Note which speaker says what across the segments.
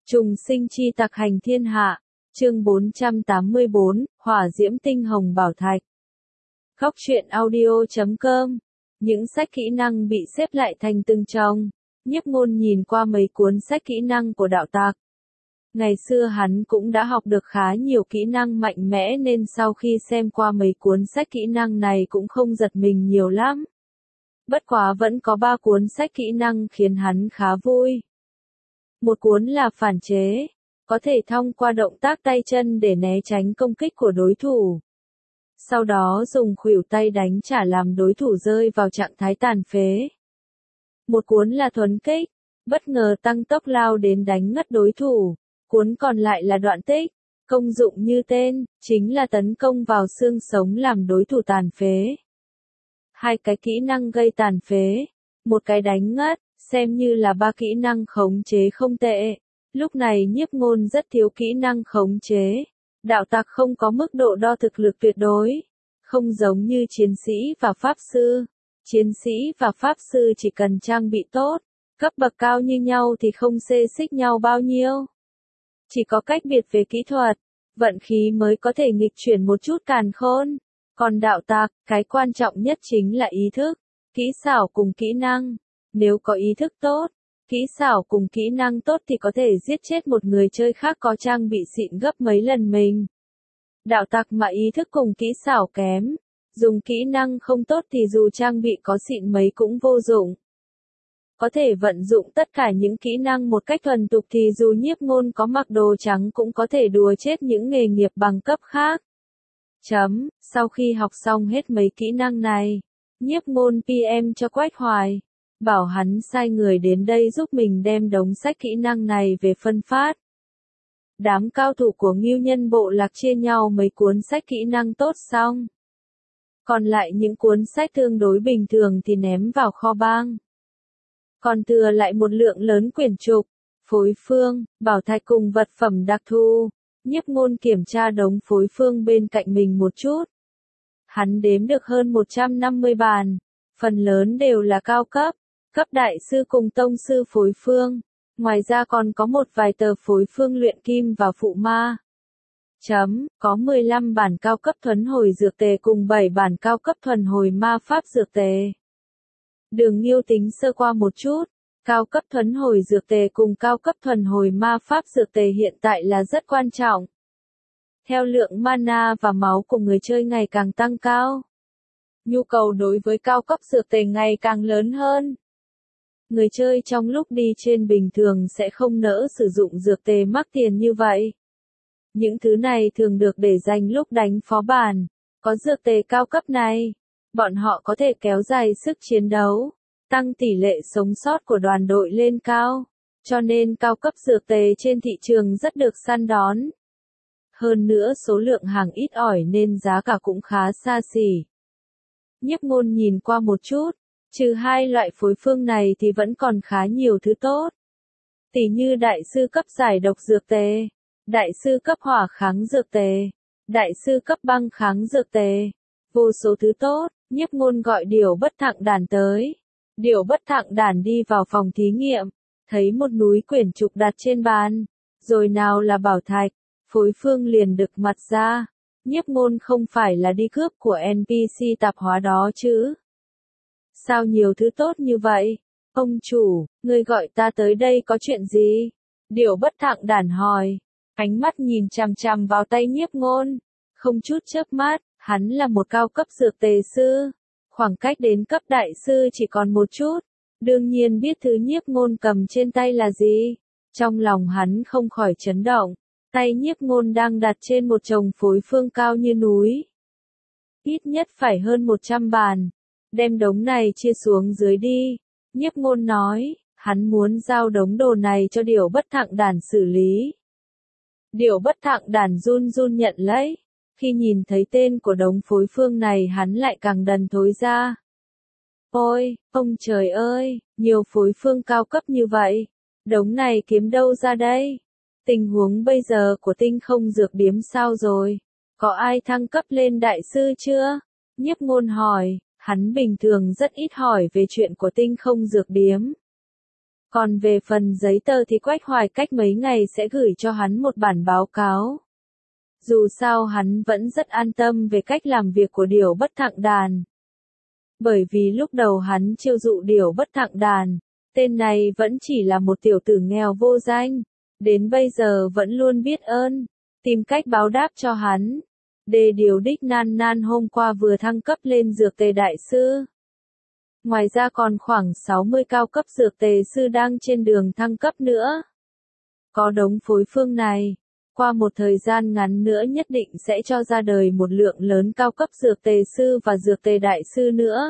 Speaker 1: Trùng sinh chi tặc hành thiên hạ, chương 484, Hỏa diễm tinh hồng bảo thạch. Góc truyện audio.com. Những sách kỹ năng bị xếp lại thành từng chồng. Nhiếp Ngôn nhìn qua mấy cuốn sách kỹ năng của đạo tặc. Ngày xưa hắn cũng đã học được khá nhiều kỹ năng mạnh mẽ nên sau khi xem qua mấy cuốn sách kỹ năng này cũng không giật mình nhiều lắm. Bất quá vẫn có 3 cuốn sách kỹ năng khiến hắn khá vui. Một cuốn là phản chế, có thể thông qua động tác tay chân để né tránh công kích của đối thủ. Sau đó dùng khuỷu tay đánh trả làm đối thủ rơi vào trạng thái tàn phế. Một cuốn là thuấn kích, bất ngờ tăng tốc lao đến đánh ngất đối thủ. Cuốn còn lại là đoạn tích, công dụng như tên, chính là tấn công vào xương sống làm đối thủ tàn phế. Hai cái kỹ năng gây tàn phế, một cái đánh ngất, xem như là 3 kỹ năng khống chế không tệ. Lúc này Nhiếp Ngôn rất thiếu kỹ năng khống chế. Đạo tặc không có mức độ đo thực lực tuyệt đối. Không giống như chiến sĩ và pháp sư. Chiến sĩ và pháp sư chỉ cần trang bị tốt, cấp bậc cao như nhau thì không xê xích nhau bao nhiêu. Chỉ có cách biệt về kỹ thuật, vận khí mới có thể nghịch chuyển một chút càn khôn. Còn đạo tặc, cái quan trọng nhất chính là ý thức, kỹ xảo cùng kỹ năng. Nếu có ý thức tốt, kỹ xảo cùng kỹ năng tốt thì có thể giết chết một người chơi khác có trang bị xịn gấp mấy lần mình. Đạo tặc mà ý thức cùng kỹ xảo kém, dùng kỹ năng không tốt thì dù trang bị có xịn mấy cũng vô dụng. Có thể vận dụng tất cả những kỹ năng một cách thuần thục thì dù Nhiếp Ngôn có mặc đồ trắng cũng có thể đùa chết những nghề nghiệp bằng cấp khác. Sau khi học xong hết mấy kỹ năng này, Nhiếp Ngôn PM cho Quách Hoài, bảo hắn sai người đến đây giúp mình đem đống sách kỹ năng này về phân phát. Đám cao thủ của Ngưu Nhân Bộ Lạc chia nhau mấy cuốn sách kỹ năng tốt xong. Còn lại những cuốn sách tương đối bình thường thì ném vào kho bang. Còn thừa lại một lượng lớn quyển trục, phối phương, bảo thạch cùng vật phẩm đặc thù. Nhiếp Ngôn kiểm tra đống phối phương bên cạnh mình một chút. Hắn đếm được hơn 150 bàn, phần lớn đều là cao cấp, cấp đại sư cùng tông sư phối phương. Ngoài ra còn có một vài tờ phối phương luyện kim và phụ ma. Có 15 bản cao cấp thuần hồi dược tề cùng 7 bản cao cấp thuần hồi ma pháp dược tề. Đường Nghiêu tính sơ qua một chút, cao cấp thuần hồi dược tề cùng cao cấp thuần hồi ma pháp dược tề hiện tại là rất quan trọng. Theo lượng mana và máu của người chơi ngày càng tăng cao, nhu cầu đối với cao cấp dược tề ngày càng lớn hơn. Người chơi trong lúc đi trên bình thường sẽ không nỡ sử dụng dược tề mắc tiền như vậy. Những thứ này thường được để dành lúc đánh phó bản. Có dược tề cao cấp này, bọn họ có thể kéo dài sức chiến đấu, tăng tỷ lệ sống sót của đoàn đội lên cao. Cho nên cao cấp dược tề trên thị trường rất được săn đón. Hơn nữa số lượng hàng ít ỏi nên giá cả cũng khá xa xỉ. Nhiếp Ngôn nhìn qua một chút, trừ 2 loại phối phương này thì vẫn còn khá nhiều thứ tốt. Tỉ như đại sư cấp giải độc dược tề, đại sư cấp hỏa kháng dược tề, đại sư cấp băng kháng dược tề. Vô số thứ tốt. Nhiếp Ngôn gọi Điểu Bất Thặng Đản tới. Điểu Bất Thặng Đản đi vào phòng thí nghiệm, thấy một núi quyển trục đặt trên bàn, rồi nào là bảo thạch, phối phương liền đực mặt ra. Nhiếp Ngôn không phải là đi cướp của NPC tạp hóa đó chứ? Sao nhiều thứ tốt như vậy? Ông chủ, ngươi gọi ta tới đây có chuyện gì? Điểu Bất Thặng Đản hỏi, ánh mắt nhìn chằm chằm vào tay Nhiếp Ngôn, không chút chớp mắt. Hắn là một cao cấp dược tề sư, khoảng cách đến cấp đại sư chỉ còn một chút. Đương nhiên biết thứ Nhiếp Ngôn cầm trên tay là gì. Trong lòng hắn không khỏi chấn động. Tay Nhiếp Ngôn đang đặt trên một chồng phối phương cao như núi. Ít nhất phải hơn 100 bàn. Đem đống này chia xuống dưới đi. Nhiếp Ngôn nói, hắn muốn giao đống đồ này cho Điểu Bất Thặng Đản xử lý. Điểu Bất Thặng Đản run run nhận lấy. Khi nhìn thấy tên của đống phối phương này hắn lại càng đần thối ra. Ôi, ông trời ơi, nhiều phối phương cao cấp như vậy. Đống này kiếm đâu ra đây? Tình huống bây giờ của tinh không dược điếm sao rồi? Có ai thăng cấp lên đại sư chưa? Nhiếp Ngôn hỏi, hắn bình thường rất ít hỏi về chuyện của tinh không dược điếm. Còn về phần giấy tờ thì Quách Hoài cách mấy ngày sẽ gửi cho hắn một bản báo cáo. Dù sao hắn vẫn rất an tâm về cách làm việc của Điểu Bất Thặng Đàn. Bởi vì lúc đầu hắn chiêu dụ Điểu Bất Thặng Đàn, tên này vẫn chỉ là một tiểu tử nghèo vô danh, đến bây giờ vẫn luôn biết ơn, tìm cách báo đáp cho hắn. Đề Điều Đích Nan Nan hôm qua vừa thăng cấp lên dược tề đại sư. Ngoài ra còn khoảng 60 cao cấp dược tề sư đang trên đường thăng cấp nữa. Có đống phối phương này, qua một thời gian ngắn nữa nhất định sẽ cho ra đời một lượng lớn cao cấp dược tề sư và dược tề đại sư nữa.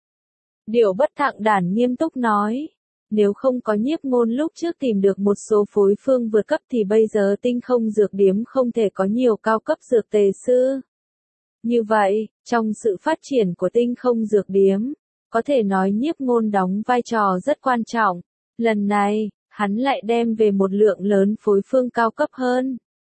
Speaker 1: Điểu Bất Thặng Đàn nghiêm túc nói, nếu không có Nhiếp Ngôn lúc trước tìm được một số phối phương vượt cấp thì bây giờ Tinh Không Dược Điếm không thể có nhiều cao cấp dược tề sư. Như vậy, trong sự phát triển của Tinh Không Dược Điếm, có thể nói Nhiếp Ngôn đóng vai trò rất quan trọng. Lần này, hắn lại đem về một lượng lớn phối phương cao cấp hơn.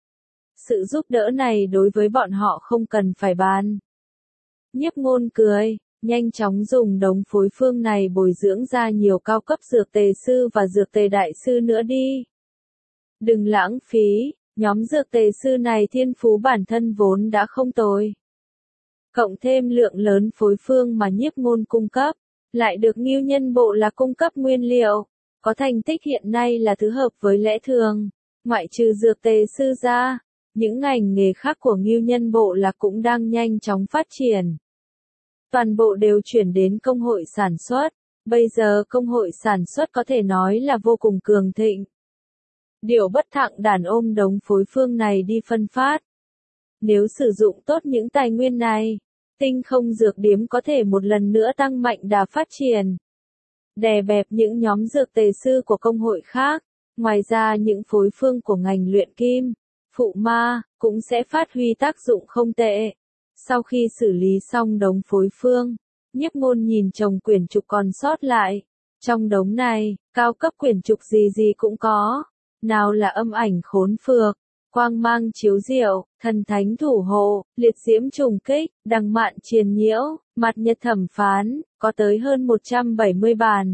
Speaker 1: Sự giúp đỡ này đối với bọn họ không cần phải bàn. Nhiếp Ngôn cười, nhanh chóng dùng đống phối phương này bồi dưỡng ra nhiều cao cấp dược tề sư và dược tề đại sư nữa đi. Đừng lãng phí, nhóm dược tề sư này thiên phú bản thân vốn đã không tồi. Cộng thêm lượng lớn phối phương mà Nhiếp Ngôn cung cấp, lại được Ngưu Nhân Bộ là cung cấp nguyên liệu, có thành tích hiện nay là thứ hợp với lẽ thường. Ngoại trừ dược tề sư ra, những ngành nghề khác của Ngưu Nhân Bộ là cũng đang nhanh chóng phát triển. Toàn bộ đều chuyển đến công hội sản xuất, bây giờ công hội sản xuất có thể nói là vô cùng cường thịnh. Điểu Bất Thặng Đàn ôm đống phối phương này đi phân phát. Nếu sử dụng tốt những tài nguyên này, Tinh Không Dược Điếm có thể một lần nữa tăng mạnh đà phát triển. Đè bẹp những nhóm dược tề sư của công hội khác, ngoài ra những phối phương của ngành luyện kim, phụ ma, cũng sẽ phát huy tác dụng không tệ. Sau khi xử lý xong đống phối phương, Nhiếp Ngôn nhìn chồng quyển trục còn sót lại. Trong đống này, cao cấp quyển trục gì gì cũng có. Nào là âm ảnh khốn phược, quang mang chiếu diệu, thần thánh thủ hộ, liệt diễm trùng kích, đằng mạn triền nhiễu, mặt nhật thẩm phán, có tới hơn 170 bản.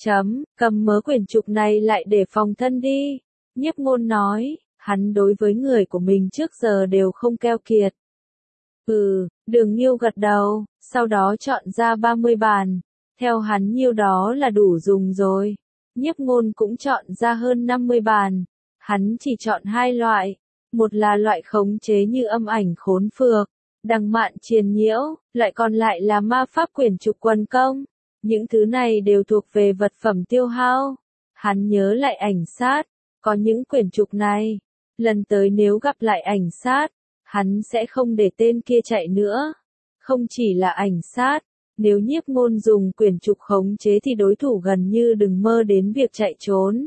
Speaker 1: Cầm mớ quyển trục này lại để phòng thân đi. Nhiếp Ngôn nói, hắn đối với người của mình trước giờ đều không keo kiệt. Đường Nghiêu gật đầu, sau đó chọn ra 30 bản. Theo hắn nhiêu đó là đủ dùng rồi. Nhiếp Ngôn cũng chọn ra hơn 50 bản. Hắn chỉ chọn hai loại. Một là loại khống chế như âm ảnh khốn phược, đằng mạn triền nhiễu, loại còn lại là ma pháp quyển trục quần công. Những thứ này đều thuộc về vật phẩm tiêu hao. Hắn nhớ lại ảnh sát, có những quyển trục này. Lần tới nếu gặp lại ảnh sát, hắn sẽ không để tên kia chạy nữa. Không chỉ là ảnh sát, nếu Nhiếp Ngôn dùng quyển trục khống chế thì đối thủ gần như đừng mơ đến việc chạy trốn.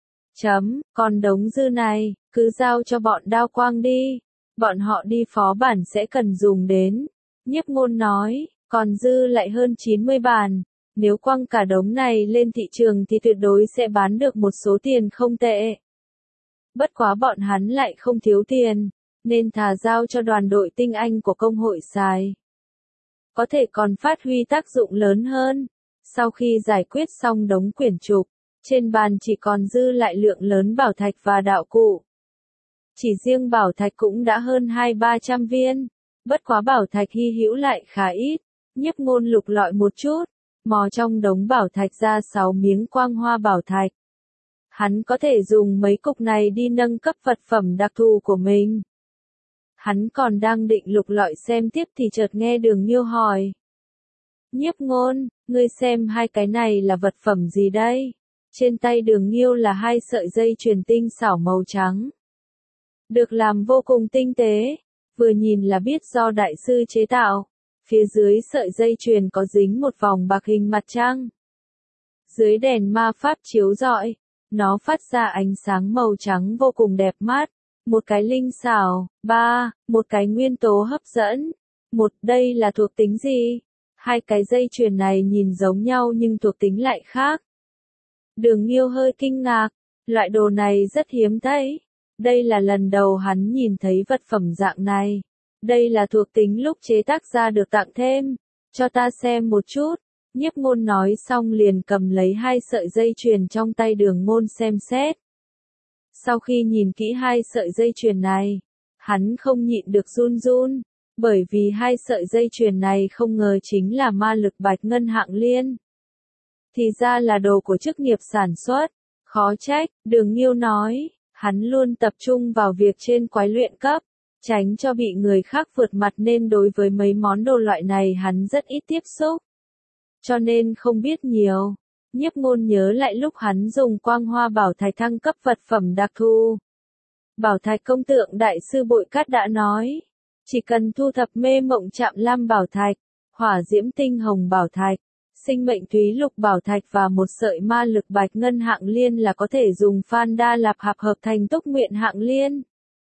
Speaker 1: Còn đống dư này, cứ giao cho bọn Đao Quang đi. Bọn họ đi phó bản sẽ cần dùng đến. Nhiếp Ngôn nói, còn dư lại hơn 90 bản. Nếu quăng cả đống này lên thị trường thì tuyệt đối sẽ bán được một số tiền không tệ. Bất quá bọn hắn lại không thiếu tiền, nên thà giao cho đoàn đội tinh anh của công hội xài. Có thể còn phát huy tác dụng lớn hơn. Sau khi giải quyết xong đống quyển trục, trên bàn chỉ còn dư lại lượng lớn bảo thạch và đạo cụ. Chỉ riêng bảo thạch cũng đã hơn 200-300 viên. Bất quá bảo thạch hy hữu lại khá ít. Nhiếp Ngôn lục lọi một chút, mò trong đống bảo thạch ra 6 miếng quang hoa bảo thạch. Hắn có thể dùng mấy cục này đi nâng cấp vật phẩm đặc thù của mình. Hắn còn đang định lục lọi xem tiếp thì chợt nghe Đường Nghiêu hỏi. Nhiếp Ngôn, ngươi xem hai cái này là vật phẩm gì đây? Trên tay Đường Nghiêu là hai sợi dây chuyền tinh xảo màu trắng. Được làm vô cùng tinh tế, vừa nhìn là biết do đại sư chế tạo. Phía dưới sợi dây chuyền có dính một vòng bạc hình mặt trăng. Dưới đèn ma pháp chiếu rọi, nó phát ra ánh sáng màu trắng vô cùng đẹp mắt. Một cái linh xảo, một cái nguyên tố hấp dẫn. Đây là thuộc tính gì? Hai cái dây chuyền này nhìn giống nhau nhưng thuộc tính lại khác. Đường Nghiêu hơi kinh ngạc, loại đồ này rất hiếm thấy. Đây là lần đầu hắn nhìn thấy vật phẩm dạng này. Đây là thuộc tính lúc chế tác ra được tặng thêm. Cho ta xem một chút. Nhiếp Ngôn nói xong liền cầm lấy 2 sợi dây chuyền trong tay Đường Ngôn xem xét. Sau khi nhìn kỹ 2 sợi dây chuyền này, hắn không nhịn được run run, bởi vì 2 sợi dây chuyền này không ngờ chính là ma lực bạch ngân hạng liên. Thì ra là đồ của chức nghiệp sản xuất, khó trách, Đường Nghiêu nói, hắn luôn tập trung vào việc trên quái luyện cấp, tránh cho bị người khác vượt mặt nên đối với mấy món đồ loại này hắn rất ít tiếp xúc. Cho nên không biết nhiều. Nhiếp Ngôn nhớ lại lúc hắn dùng quang hoa bảo thạch thăng cấp vật phẩm đặc thù. Bảo thạch công tượng đại sư Bội Cát đã nói, chỉ cần thu thập mê mộng chạm lam bảo thạch, hỏa diễm tinh hồng bảo thạch, sinh mệnh thúy lục bảo thạch và một sợi ma lực bạch ngân hạng liên là có thể dùng Phan Đa Lạp Hạp hợp thành túc nguyện hạng liên.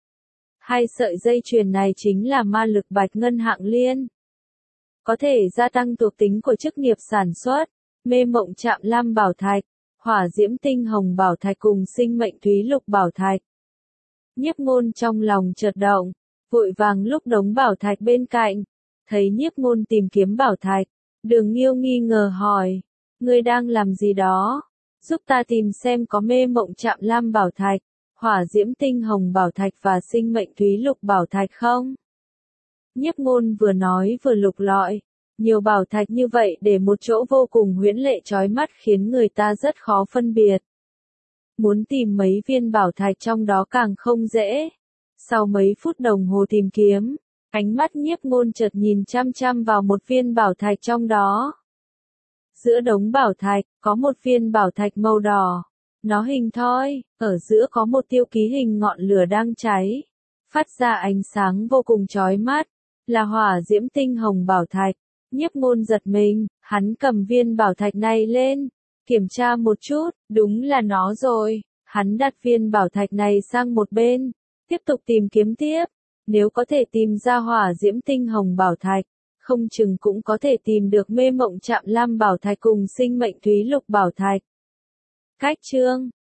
Speaker 1: 2 sợi dây chuyền này chính là ma lực bạch ngân hạng liên. Có thể gia tăng thuộc tính của chức nghiệp sản xuất, mê mộng chạm lam bảo thạch, hỏa diễm tinh hồng bảo thạch cùng sinh mệnh thúy lục bảo thạch. Nhiếp Ngôn trong lòng chợt động, vội vàng lúc đống bảo thạch bên cạnh, thấy Nhiếp Ngôn tìm kiếm bảo thạch, Đường Nghiêu nghi ngờ hỏi, ngươi đang làm gì đó, giúp ta tìm xem có mê mộng chạm lam bảo thạch, hỏa diễm tinh hồng bảo thạch và sinh mệnh thúy lục bảo thạch không? Nhiếp Ngôn vừa nói vừa lục lọi, nhiều bảo thạch như vậy để một chỗ vô cùng huyễn lệ chói mắt khiến người ta rất khó phân biệt. Muốn tìm mấy viên bảo thạch trong đó càng không dễ. Sau mấy phút đồng hồ tìm kiếm, ánh mắt Nhiếp Ngôn chợt nhìn chăm chăm vào một viên bảo thạch trong đó. Giữa đống bảo thạch, có một viên bảo thạch màu đỏ. Nó hình thoi, ở giữa có một tiêu ký hình ngọn lửa đang cháy, phát ra ánh sáng vô cùng chói mắt, là hỏa diễm tinh hồng bảo thạch. Nhiếp Ngôn giật mình, hắn cầm viên bảo thạch này lên, kiểm tra một chút, đúng là nó rồi. Hắn đặt viên bảo thạch này sang một bên, tiếp tục tìm kiếm tiếp. Nếu có thể tìm ra hỏa diễm tinh hồng bảo thạch, không chừng cũng có thể tìm được mê mộng chạm lam bảo thạch cùng sinh mệnh thúy lục bảo thạch. Cách chương